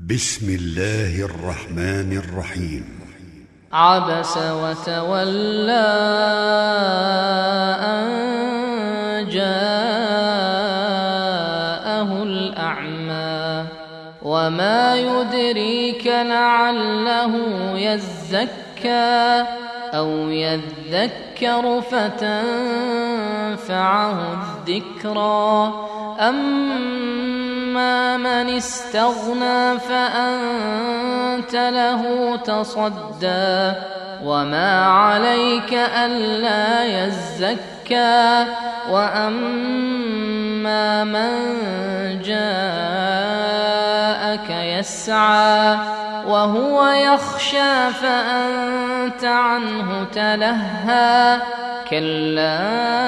بسم الله الرحمن الرحيم. عبس وتولى أن جاءه الأعمى وما يدريك لعله يزكى أو يذكر فتنفعه الذكرى أما من استغنى فأنت له تصدى وما عليك ألا يزكى وأما من جاءك يسعى وهو يخشى فأنت عنه تلهى كلا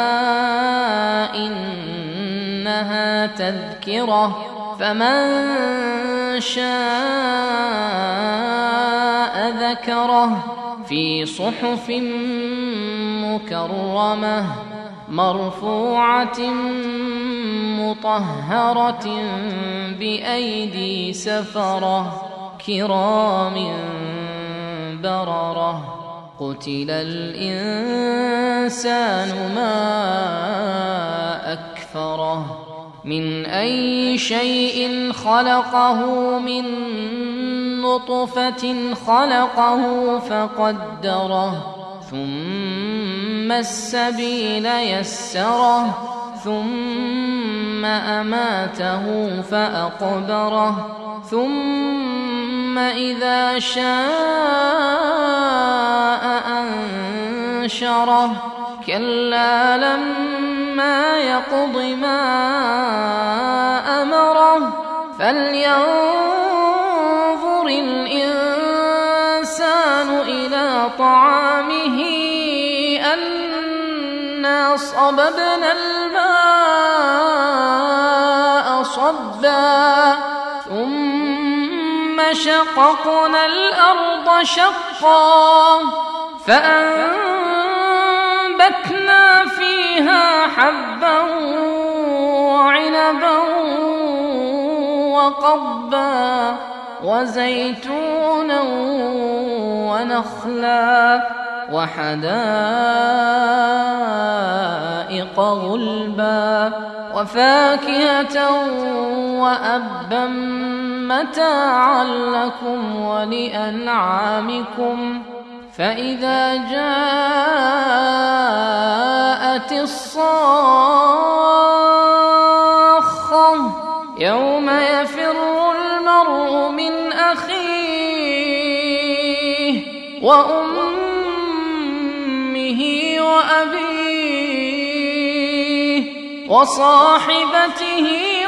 إنها تذكرة فمن شاء ذكره في صحف مكرمة مرفوعة مطهرة بأيدي سفرة كرام بررة قتل الإنسان ما أكفره من أي شيء خلقه من نطفة خلقه فقدره ثم السبيل يسره ثم أماته فأقبره ثم إذا شاء أنشره كلا لما يقض ما أمره فلينظر الإنسان إلى طعامه أنا صببنا الماء صبا ثم شققنا الأرض شقا فأنبتنا فيها حبا وعنبا وقضبا وزيتونا ونخلا وحدائق غلبا وفاكهة وأبا متاعا لكم ولأنعامكم فإذا جاءت الصاخة يوم يفر المرء من أخيه وأمه وأبيه وصاحبته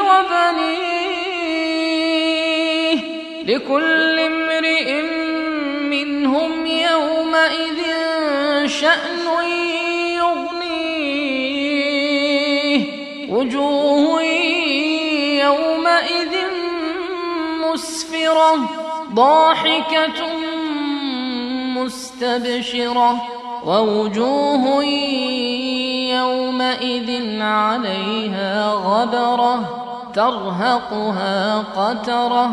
وبنيه لكل امرئ منهم يومئذ شأن يغنيه وجوه يومئذ مسفرة ضاحكة مستبشرة ووجوه يومئذ عليها غبرة ترهقها قترة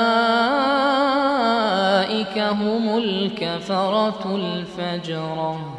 أولئك هم الكفرة الفجرة.